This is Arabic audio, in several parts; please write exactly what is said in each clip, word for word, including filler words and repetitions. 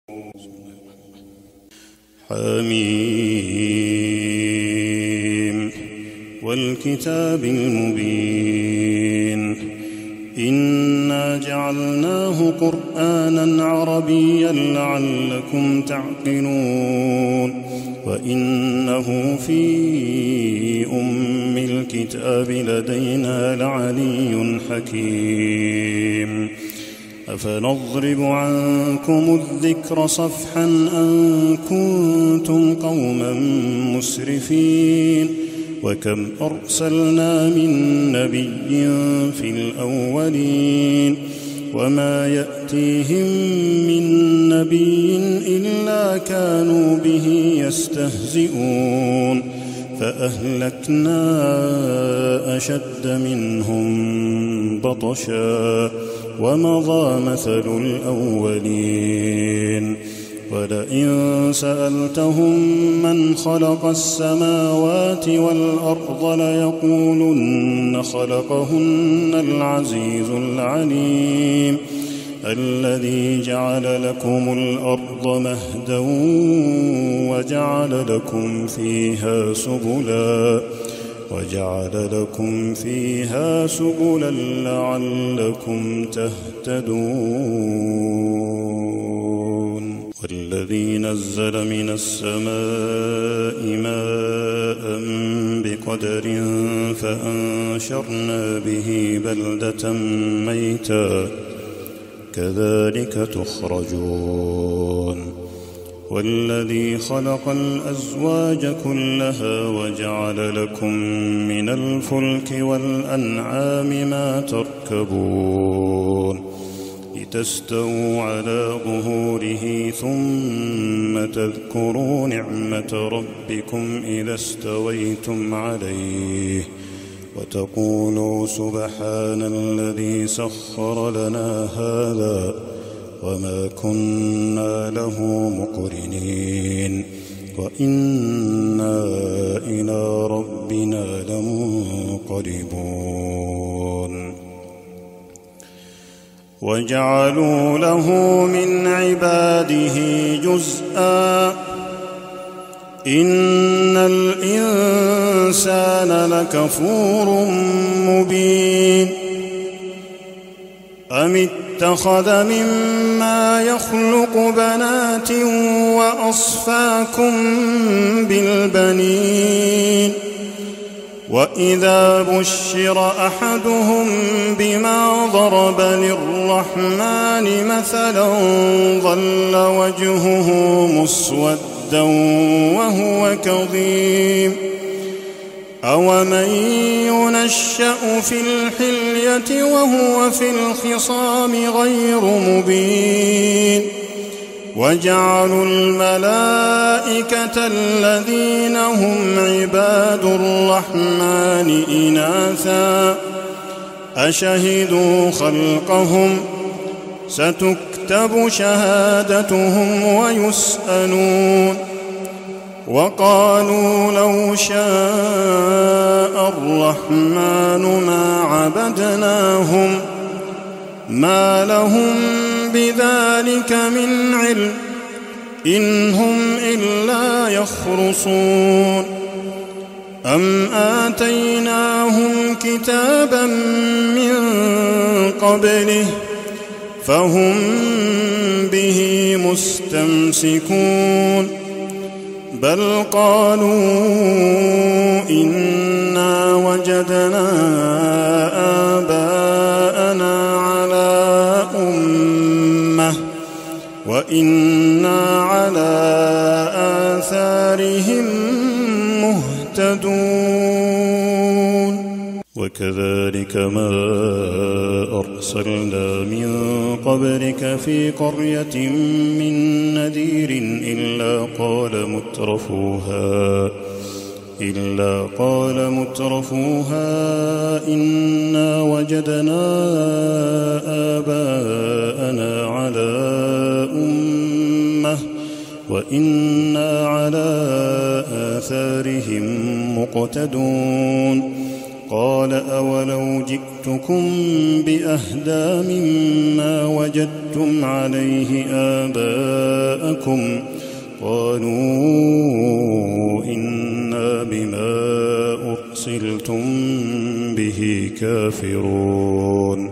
حميم والكتاب المبين إنا جعلناه قرآنا عربيا لعلكم تعقلون وإنه في أم الكتاب لدينا لعلي حكيم أفنضرب عنكم الذكر صفحا أن كنتم قوما مسرفين وكم أرسلنا من نبي في الأولين وما يأتيهم من نبي إلا كانوا به يستهزئون فأهلكنا أشد منهم بطشا ومضى مثل الأولين ولئن سألتهم من خلق السماوات والأرض ليقولن خلقهن العزيز العليم الذي جعل لكم الأرض مهدا وجعل لكم فيها سبلا وجعل لكم فيها سبلا لعلكم تهتدون والذي نزل من السماء ماء بقدر فأنشرنا به بلدة ميتا كذلك تخرجون والذي خلق الأزواج كلها وجعل لكم من الفلك والأنعام ما تركبون لتستووا على ظهوره ثم تذكروا نعمة ربكم إذا استويتم عليه وتقولوا سبحان الذي سخر لنا هذا وما كنا له مقرنين وإنا إلى ربنا لمنقلبون وجعلوا له من عباده جزءا إن الإنسان لكفور مبين أم اتخذ مما يخلق بنات وأصفاكم بالبنين وإذا بشر أحدهم بما ضرب للرحمن مثلا ظل وجهه مسودا وهو كظيم أومن ينشأ في الحلية وهو في الخصام غير مبين وجعلوا الملائكة الذين هم عباد الرحمن إناثا أشهدوا خلقهم ستكتب شهادتهم ويسألون وقالوا لو شاء الرحمن ما عبدناهم ما لهم بذلك من علم إن هم إلا يخرصون أم آتيناهم كتابا من قبله فهم به مستمسكون بل قالوا إنا وجدنا آباءنا على أمة وإنا على آثارهم مهتدون وكذلك ما أرسلنا من قبلك في قرية من نذير إلا قال مترفوها إلا قال مترفوها إنا وجدنا آباءنا على أمة وإنا على آثارهم مقتدون قال أولو جئتكم بأهدى مما وجدتم عليه آباءكم قالوا إنا بما أرسلتم به كافرون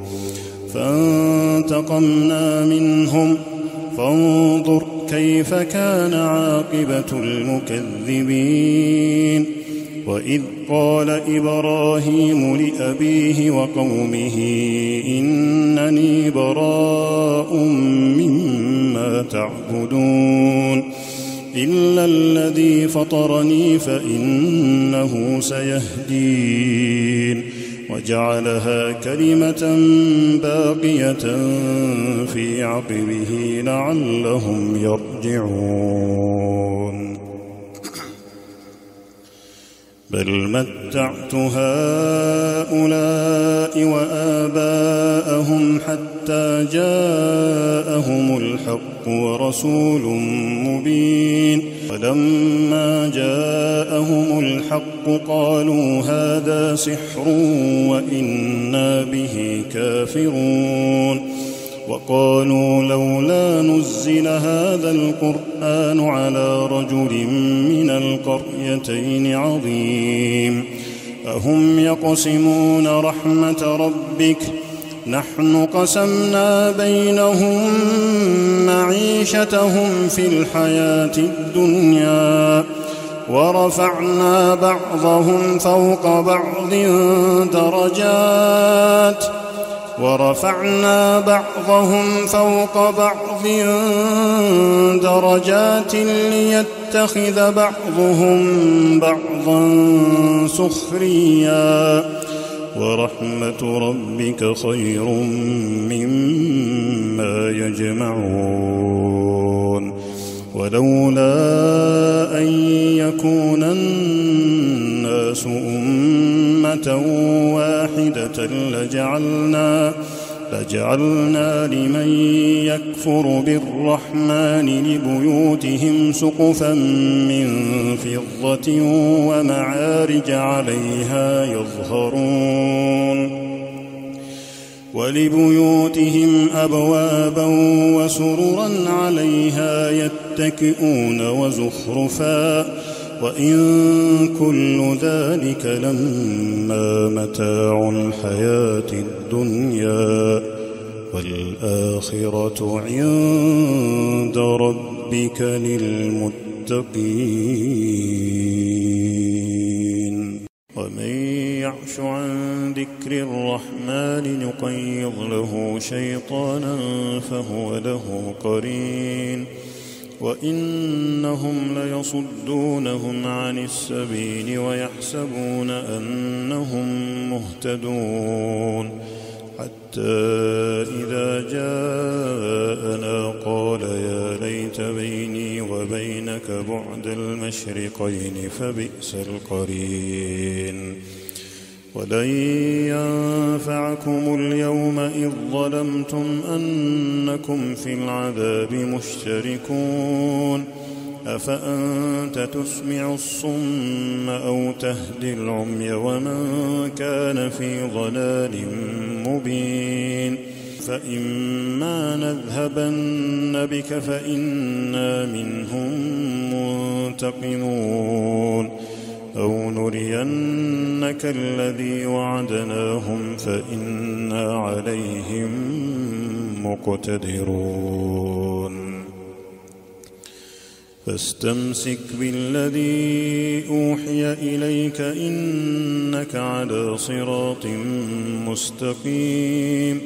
فانتقمنا منهم فانظر كيف كان عاقبة المكذبين وإذ قال إبراهيم لأبيه وقومه إنني براء مما تعبدون إلا الذي فطرني فإنه سيهدين وجعلها كلمة باقية في عقبه لعلهم يرجعون بل متعت هؤلاء وآباءهم حتى جاءهم الحق ورسول مبين فلما جاءهم الحق قالوا هذا سحر وإنا به كافرون وقالوا لولا نزل هذا القرآن على رجل من القريتين عظيم أهم يقسمون رحمة ربك نحن قسمنا بينهم معيشتهم في الحياة الدنيا ورفعنا بعضهم فوق بعض درجات ورفعنا بعضهم فوق بعض درجات ليتخذ بعضهم بعضا سخريا ورحمة ربك خير مما يجمعون ولولا أن يكون الناس أمة واحدة لجعلنا لجعلنا لمن يكفر بالرحمن لبيوتهم سقفا من فضة ومعارج عليها يظهرون ولبيوتهم أبوابا وسررا عليها يتكئون وزخرفا وإن كل ذلك لما متاع الحياة الدنيا والآخرة عند ربك للمتقين ومن يعش عن ذكر الرحمن نقيض له شيطانا فهو له قرين وإنهم ليصدونهم عن السبيل ويحسبون أنهم مهتدون حتى إذا جاءنا قال يا ليت بيني وبينك بعد المشرقين فبئس القرين ولن ينفعكم اليوم إذ ظلمتم أنكم في العذاب مشتركون أفأنت تسمع الصم أو تهدي العمي ومن كان في ضلال مبين فإما نذهبن بك فإنا منهم منتقمون أو نرينك الذي وعدناهم فإنا عليهم مقتدرون فاستمسك بالذي أوحي إليك إنك على صراط مستقيم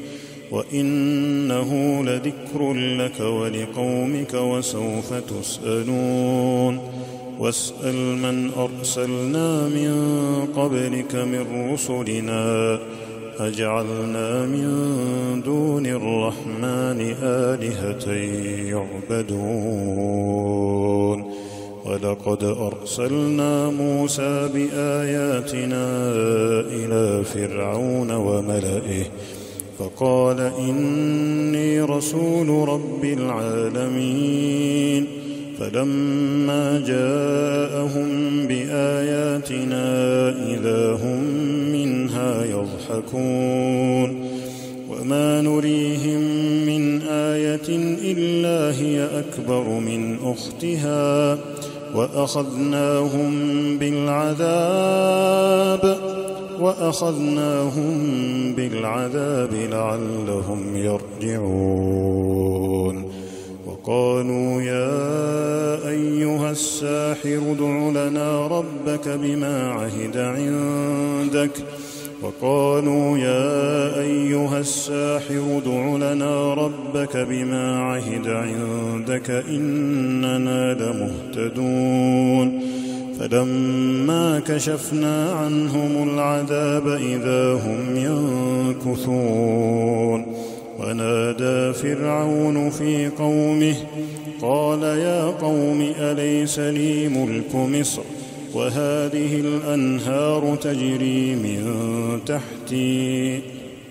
وإنه لذكر لك ولقومك وسوف تسألون واسأل من أرسلنا من قبلك من رسلنا أجعلنا من دون الرحمن آلهة يعبدون ولقد أرسلنا موسى بآياتنا إلى فرعون وملئه فقال إني رسول رب العالمين فلما جاءهم بآياتنا إذا هم يضحكون وما نريهم من آية إلا هي أكبر من أختها وأخذناهم بالعذاب وأخذناهم بالعذاب لعلهم يرجعون وقالوا يا أيها الساحر ادع لنا ربك بما عهد عندك وقالوا يا أيها الساحر ادع لنا ربك بما عهد عندك إننا لمهتدون فلما كشفنا عنهم العذاب إذا هم ينكثون ونادى فرعون في قومه قال يا قوم أليس لي ملك مصر وهذه الأنهار تجري من تحتي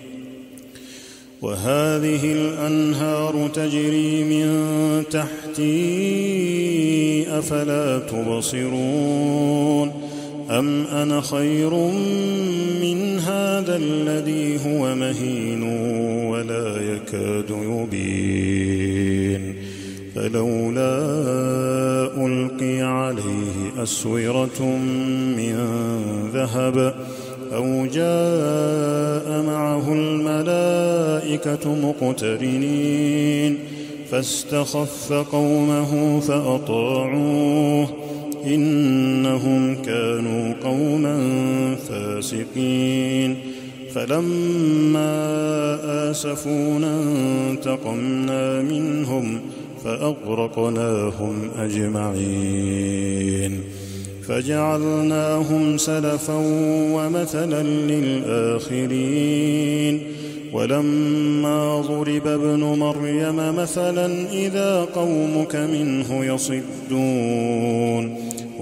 وهذه الأنهار تجري من تحتي أفلا تبصرون أم أنا خير من هذا الذي هو مهين ولا يكاد يبين فلولا ألقي عليه أسورة من ذهب أو جاء معه الملائكة مقترنين فاستخف قومه فأطاعوه إنهم كانوا قوما فاسقين فلما آسفونا انتقمنا منهم فأغرقناهم أجمعين فجعلناهم سلفا ومثلا للآخرين ولما ضرب ابن مريم مثلا إذا قومك منه يصدون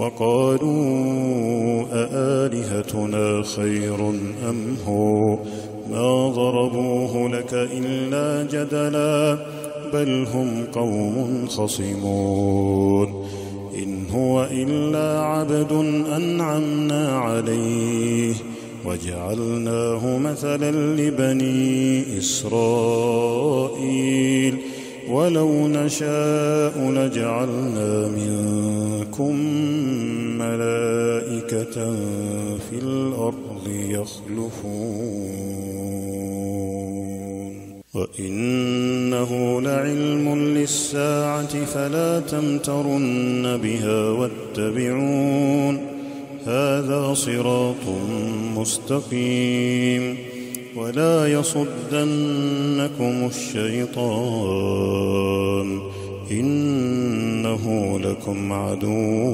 وقالوا أآلهتنا خير أم هو ما ضربوه لك إلا جدلا بل هم قوم خصمون إن هو إلا عبد أنعمنا عليه وجعلناه مثلا لبني إسرائيل ولو نشاء لجعلنا منكم ملائكة في الأرض يخلفون وإنه لعلم للساعة فلا تمترن بها واتبعون هذا صراط مستقيم ولا يصدنكم الشيطان إنه لكم عدو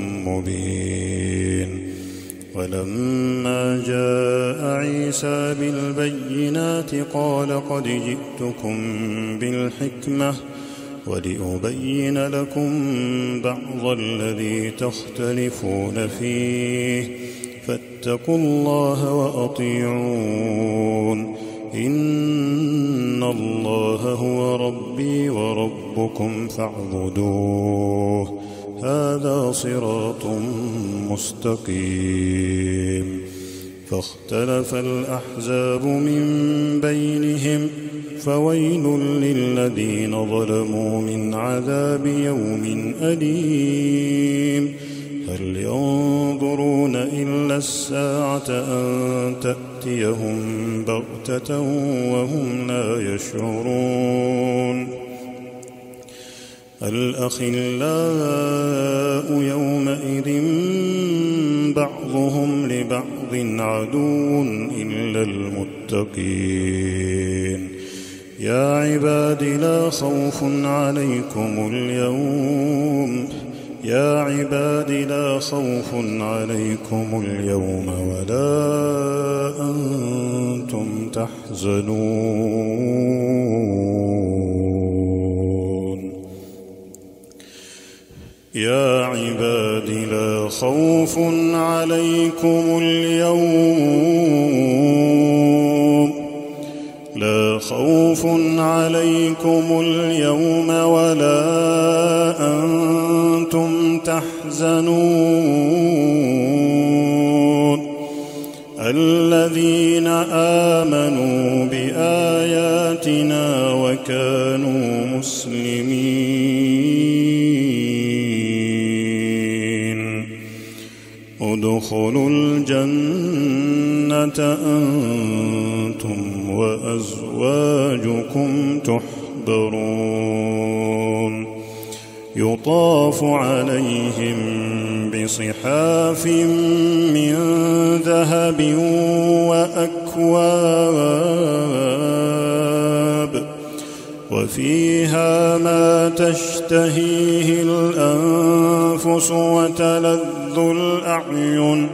مبين ولما جاء عيسى بالبينات قال قد جئتكم بالحكمة ولأبين لكم بعض الذي تختلفون فيه فاتقوا الله وأطيعون إن الله هو ربي وربكم فاعبدوه هذا صراط مستقيم فاختلف الأحزاب من بينهم فويل للذين ظلموا من عذاب يوم أليم هل ينظرون إلا الساعة أن تأتيهم بغتة وهم لا يشعرون الأخلاء يومئذ بعضهم لبعض عدو إلا المتقين يا عباد لا خوف عليكم اليوم يا عباد لا خوف عليكم اليوم ولا أنتم تحزنون يا عباد لا خوف عليكم اليوم لا خوف عليكم اليوم ولا أنتم تحزنون الذين آمنوا بآياتنا وكانوا مسلمين ادخلوا الجنة أنتم وأزواجكم تحبرون يطاف عليهم بصحاف من ذهب وأكواب وفيها ما تشتهيه الأنفس وتلذ الأعين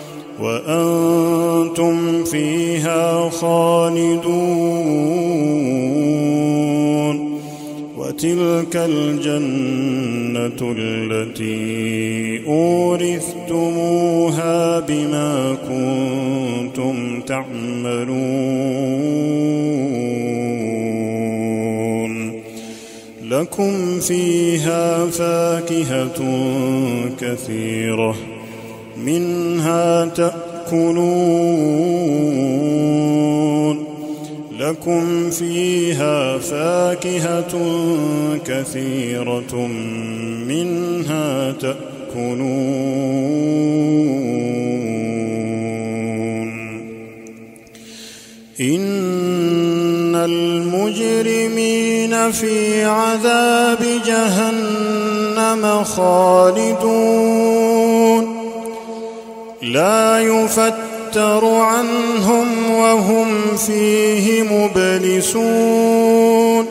وأنتم فيها خالدون وتلك الجنة التي أورثتموها بما كنتم تعملون لكم فيها فاكهة كثيرة منها تأكلون لكم فيها فاكهة كثيرة منها تأكلون إن المجرمين في عذاب جهنم خالدون لا يفتر عنهم وهم فيه مبلسون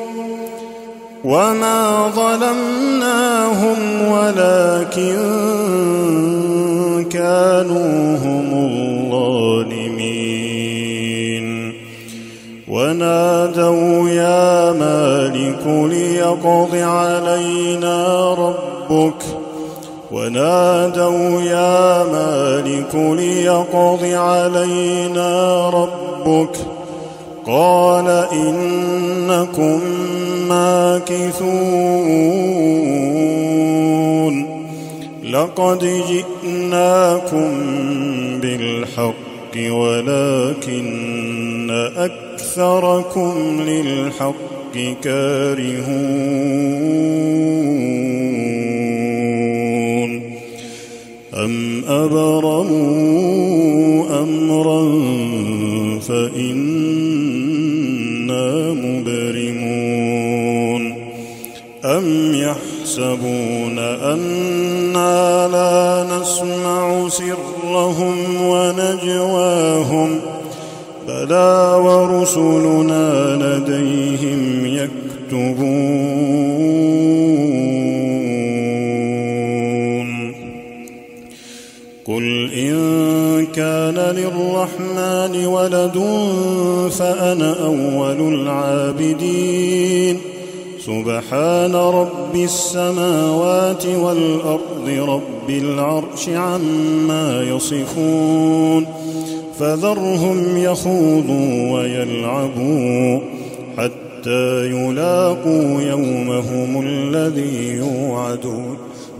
وما ظلمناهم ولكن كانوا هم الظالمين ونادوا يا مالك ليقض علينا ربك ونادوا يا مالك ليقض علينا ربك قال إنكم ماكثون لقد جئناكم بالحق ولكن أكثركم للحق كارهون أم أبرموا أمرا فإنا مبرمون أم يحسبون أنا لا نسمع سرهم ونجواهم بلى ورسلنا لديهم يكتبون قل إن كان للرحمن ولد فأنا أول العابدين سبحان رب السماوات والأرض رب العرش عما يصفون فذرهم يخوضوا ويلعبوا حتى يلاقوا يومهم الذي يوعدون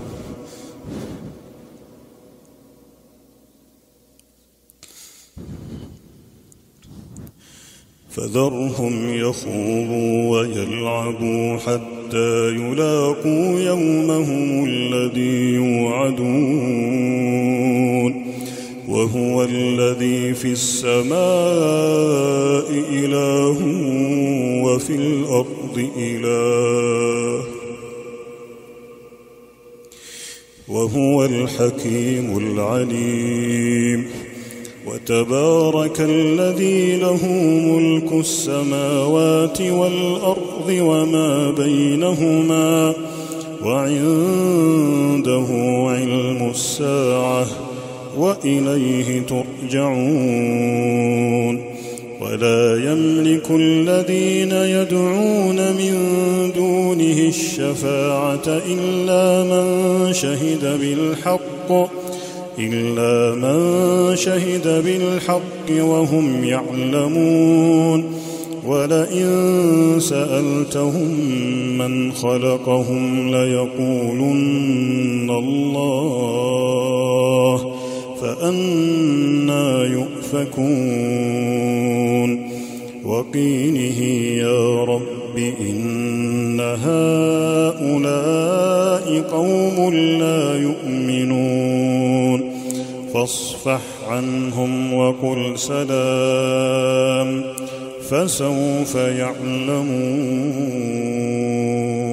فذرهم يخوضوا ويلعبوا حتى يلاقوا يومهم الذي يوعدون وهو الذي في السماء إله وفي الأرض إله وهو الحكيم العليم وتبارك الذي له ملك السماوات والأرض وما بينهما وعنده علم الساعة وإليه ترجعون ولا يملك الذين يدعون من دونه الشفاعة إلا من شهد بالحق إلا من شهد بالحق وهم يعلمون ولئن سألتهم من خلقهم ليقولن الله فأنى يؤفكون يؤفكون وقيله يا رب إن هؤلاء قوم لا يؤمنون فاصفح عنهم وقل سلام فسوف يعلمون.